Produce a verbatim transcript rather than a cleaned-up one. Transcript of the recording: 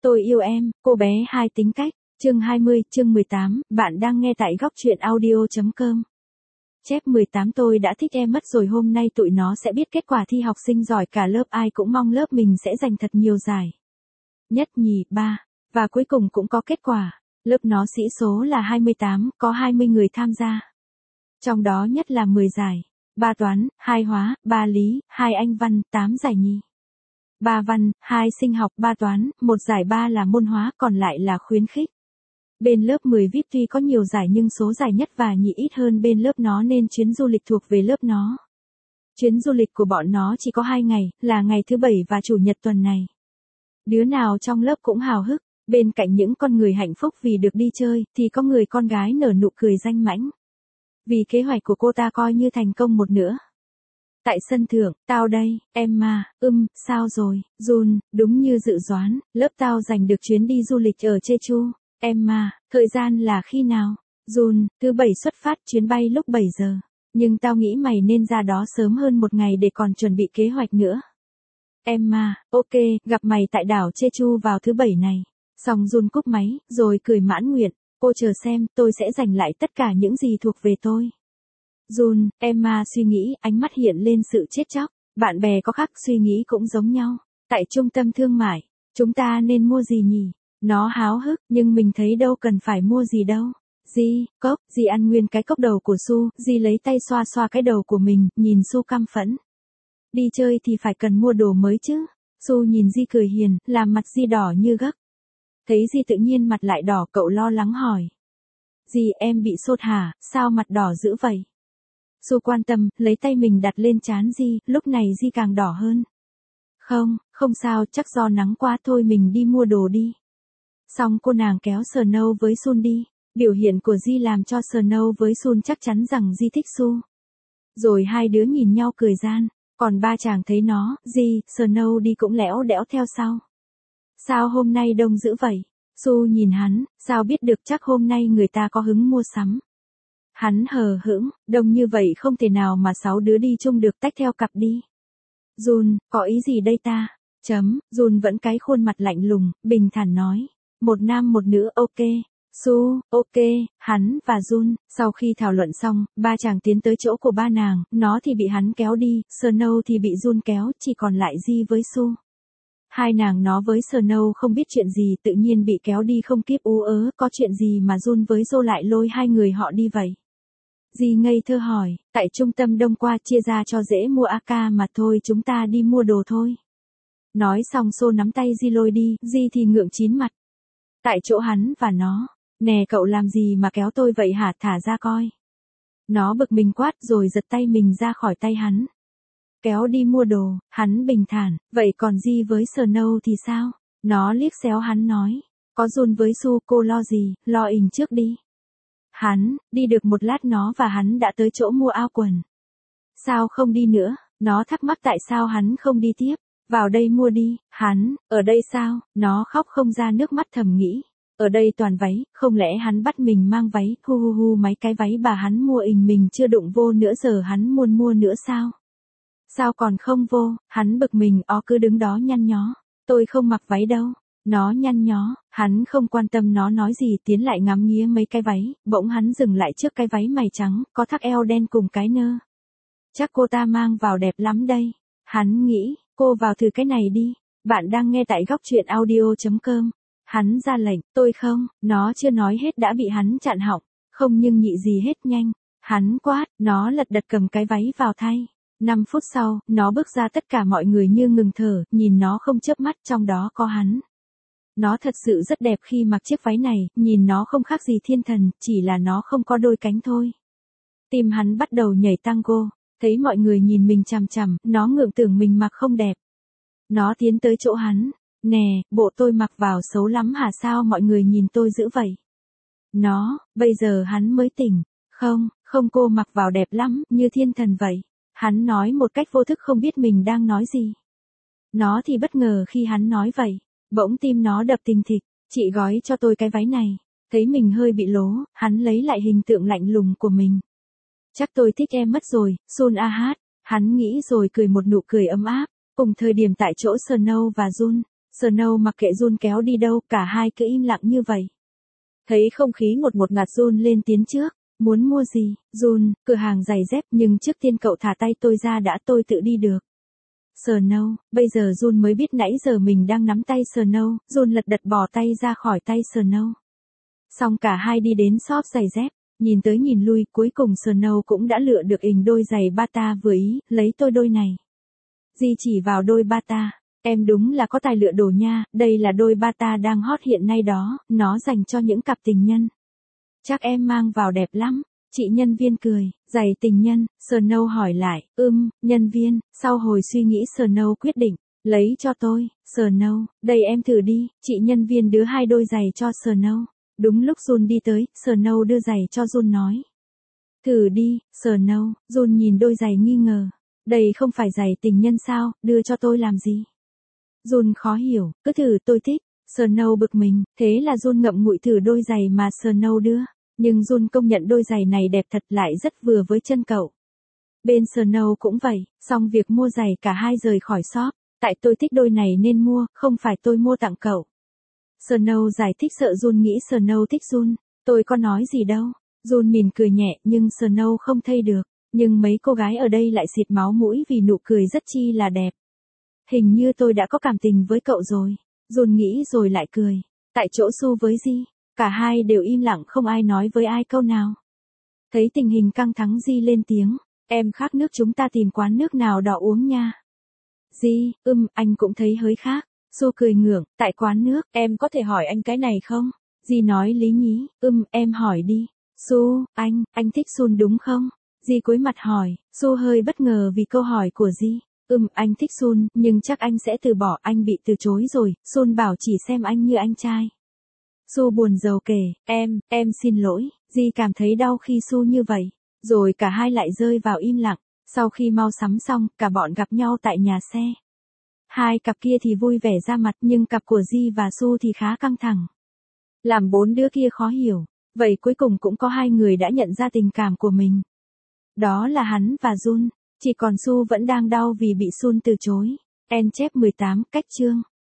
Tôi yêu em, cô bé hai tính cách, chương hai mươi, chương mười tám, bạn đang nghe tại góc truyện audio chấm com. Chép mười tám tôi đã thích em mất rồi, hôm nay tụi nó sẽ biết kết quả thi học sinh giỏi cả lớp, ai cũng mong lớp mình sẽ giành thật nhiều giải. Nhất, nhì, ba, và cuối cùng cũng có kết quả. Lớp nó sĩ số là hai mươi tám, có hai mươi người tham gia. Trong đó nhất là mười giải, ba toán, hai hóa, ba lý, hai anh văn, tám giải nhì. ba văn, hai sinh học, ba toán, một giải, ba là môn hóa, còn lại là khuyến khích. Bên lớp mười vi ai pi tuy có nhiều giải nhưng số giải nhất và nhì ít hơn bên lớp nó nên chuyến du lịch thuộc về lớp nó. Chuyến du lịch của bọn nó chỉ có hai ngày, là ngày thứ bảy và chủ nhật tuần này. Đứa nào trong lớp cũng hào hức, bên cạnh những con người hạnh phúc vì được đi chơi, thì có người con gái nở nụ cười danh mãnh. Vì kế hoạch của cô ta coi như thành công một nữa. Tại sân thượng, tao đây, Emma, ưm, sao rồi, Jun, đúng như dự đoán, lớp tao giành được chuyến đi du lịch ở Jeju. Emma, thời gian là khi nào? Jun, thứ bảy xuất phát, chuyến bay lúc bảy giờ. Nhưng tao nghĩ mày nên ra đó sớm hơn một ngày để còn chuẩn bị kế hoạch nữa. Emma, ok, gặp mày tại đảo Jeju vào thứ bảy này. Xong Jun cúp máy, rồi cười mãn nguyện, cô chờ xem, tôi sẽ giành lại tất cả những gì thuộc về tôi. Jun, Emma suy nghĩ, ánh mắt hiện lên sự chết chóc. Bạn bè có khác suy nghĩ cũng giống nhau. Tại trung tâm thương mại, chúng ta nên mua gì nhỉ? Nó háo hức, nhưng mình thấy đâu cần phải mua gì đâu. Di, cốc, Di ăn nguyên cái cốc đầu của Su, Di lấy tay xoa xoa cái đầu của mình, nhìn Su căm phẫn. Đi chơi thì phải cần mua đồ mới chứ. Su nhìn Di cười hiền, làm mặt Di đỏ như gấc. Thấy Di tự nhiên mặt lại đỏ, cậu lo lắng hỏi. Di, em bị sốt hả, sao mặt đỏ dữ vậy? Su quan tâm, lấy tay mình đặt lên trán Di, lúc này Di càng đỏ hơn. Không, không sao, chắc do nắng quá thôi, mình đi mua đồ đi. Xong cô nàng kéo Snow với Sun đi. Biểu hiện của Di làm cho Snow với Sun chắc chắn rằng Di thích Su. Rồi hai đứa nhìn nhau cười gian. Còn ba chàng thấy nó, Di, Snow đi cũng lẽo đẽo theo sau. Sao hôm nay đông dữ vậy? Su nhìn hắn, sao biết được, chắc hôm nay người ta có hứng mua sắm. Hắn hờ hững, đông như vậy không thể nào mà sáu đứa đi chung được, tách theo cặp đi. Jun, có ý gì đây ta? Chấm, Jun vẫn cái khuôn mặt lạnh lùng, bình thản nói. Một nam một nữ, ok. Su, ok, hắn và Jun. Sau khi thảo luận xong, ba chàng tiến tới chỗ của ba nàng, nó thì bị hắn kéo đi, Snow thì bị Jun kéo, chỉ còn lại Di với Su. Hai nàng nó với Snow không biết chuyện gì, tự nhiên bị kéo đi không kíp ú ớ, có chuyện gì mà Jun với Jo lại lôi hai người họ đi vậy? Di ngây thơ hỏi, tại trung tâm đông qua chia ra cho dễ mua a ca mà thôi, chúng ta đi mua đồ thôi. Nói xong Xô nắm tay Di lôi đi, Di thì ngượng chín mặt. Tại chỗ hắn và nó, nè cậu làm gì mà kéo tôi vậy hả, thả ra coi. Nó bực mình quát rồi giật tay mình ra khỏi tay hắn. Kéo đi mua đồ, hắn bình thản, vậy còn Di với Snow thì sao? Nó liếc xéo hắn nói, có Jun với Su, cô lo gì, lo ình trước đi. Hắn, đi được một lát nó và hắn đã tới chỗ mua áo quần. Sao không đi nữa, nó thắc mắc tại sao hắn không đi tiếp, vào đây mua đi, hắn, ở đây sao, nó khóc không ra nước mắt thầm nghĩ. Ở đây toàn váy, không lẽ hắn bắt mình mang váy, hu hu hu mấy cái váy bà hắn mua ình mình chưa đụng vô nữa giờ hắn muốn mua nữa sao? Sao còn không vô, hắn bực mình ó cứ đứng đó nhăn nhó, tôi không mặc váy đâu. Nó nhăn nhó, hắn không quan tâm nó nói gì, tiến lại ngắm nghía mấy cái váy, bỗng hắn dừng lại trước cái váy mày trắng, có thắt eo đen cùng cái nơ. Chắc cô ta mang vào đẹp lắm đây. Hắn nghĩ, cô vào thử cái này đi. Bạn đang nghe tại góc truyện audio chấm com. Hắn ra lệnh, tôi không, nó chưa nói hết đã bị hắn chặn họng. Không nhưng nhị gì hết, nhanh. Hắn quát, nó lật đật cầm cái váy vào thay. Năm phút sau, nó bước ra, tất cả mọi người như ngừng thở, nhìn nó không chớp mắt, trong đó có hắn. Nó thật sự rất đẹp khi mặc chiếc váy này, nhìn nó không khác gì thiên thần, chỉ là nó không có đôi cánh thôi. Tim hắn bắt đầu nhảy tango, thấy mọi người nhìn mình chằm chằm, nó ngượng tưởng mình mặc không đẹp. Nó tiến tới chỗ hắn, nè, bộ tôi mặc vào xấu lắm hả, sao mọi người nhìn tôi dữ vậy? Nó, bây giờ hắn mới tỉnh, không, không, cô mặc vào đẹp lắm, như thiên thần vậy. Hắn nói một cách vô thức, không biết mình đang nói gì. Nó thì bất ngờ khi hắn nói vậy. Bỗng tim nó đập thình thịch, chị gói cho tôi cái váy này. Thấy mình hơi bị lố, hắn lấy lại hình tượng lạnh lùng của mình. Chắc tôi thích em mất rồi, Sun a hát. Hắn nghĩ rồi cười một nụ cười ấm áp. Cùng thời điểm tại chỗ Snow và Jun. Snow mặc kệ Jun kéo đi đâu, cả hai cứ im lặng như vậy. Thấy không khí ngột ngột ngạt Jun lên tiếng trước. Muốn mua gì? Jun, cửa hàng giày dép, nhưng trước tiên cậu thả tay tôi ra đã, tôi tự đi được. Snow, bây giờ Jun mới biết nãy giờ mình đang nắm tay Snow, Jun lật đật bỏ tay ra khỏi tay Snow. Xong cả hai đi đến shop giày dép, nhìn tới nhìn lui, cuối cùng Snow cũng đã lựa được hình đôi giày Bata vừa ý, lấy tôi đôi này. Di chỉ vào đôi Bata, em đúng là có tài lựa đồ nha, đây là đôi Bata đang hot hiện nay đó, nó dành cho những cặp tình nhân. Chắc em mang vào đẹp lắm. Chị nhân viên cười, giày tình nhân, Snow hỏi lại, ưm, nhân viên, sau hồi suy nghĩ Snow quyết định, lấy cho tôi, Snow, đây em thử đi, chị nhân viên đưa hai đôi giày cho Snow. Đúng lúc Jun đi tới, Snow đưa giày cho Jun nói. Thử đi, Snow, Jun nhìn đôi giày nghi ngờ. Đây không phải giày tình nhân sao, đưa cho tôi làm gì? Jun khó hiểu, cứ thử tôi thích. Snow bực mình, thế là Jun ngậm ngụy thử đôi giày mà Snow đưa. Nhưng Jun công nhận đôi giày này đẹp thật, lại rất vừa với chân cậu. Bên Snow cũng vậy, xong việc mua giày cả hai rời khỏi shop. Tại tôi thích đôi này nên mua, không phải tôi mua tặng cậu. Snow giải thích sợ Jun nghĩ Snow thích Jun. Tôi có nói gì đâu. Jun mỉm cười nhẹ nhưng Snow không thấy được. Nhưng mấy cô gái ở đây lại xịt máu mũi vì nụ cười rất chi là đẹp. Hình như tôi đã có cảm tình với cậu rồi. Jun nghĩ rồi lại cười. Tại chỗ Su với Di, cả hai đều im lặng không ai nói với ai câu nào. Thấy tình hình căng thẳng Di lên tiếng. Em khát nước, chúng ta tìm quán nước nào đó uống nha. Di, ưm, anh cũng thấy hơi khác. Su cười ngượng, tại quán nước, em có thể hỏi anh cái này không? Di nói lý nhí, ưm, em hỏi đi. Su, anh, anh thích Sun đúng không? Di cúi mặt hỏi, Su hơi bất ngờ vì câu hỏi của Di. Ừm, anh thích Sun, nhưng chắc anh sẽ từ bỏ, anh bị từ chối rồi, Sun bảo chỉ xem anh như anh trai. Su buồn rầu kể, em, em xin lỗi, Di cảm thấy đau khi Su như vậy. Rồi cả hai lại rơi vào im lặng, sau khi mau sắm xong, cả bọn gặp nhau tại nhà xe. Hai cặp kia thì vui vẻ ra mặt, nhưng cặp của Di và Su thì khá căng thẳng. Làm bốn đứa kia khó hiểu, vậy cuối cùng cũng có hai người đã nhận ra tình cảm của mình. Đó là hắn và Jun, chỉ còn Su vẫn đang đau vì bị Sun từ chối. En chép mười tám, cách chương.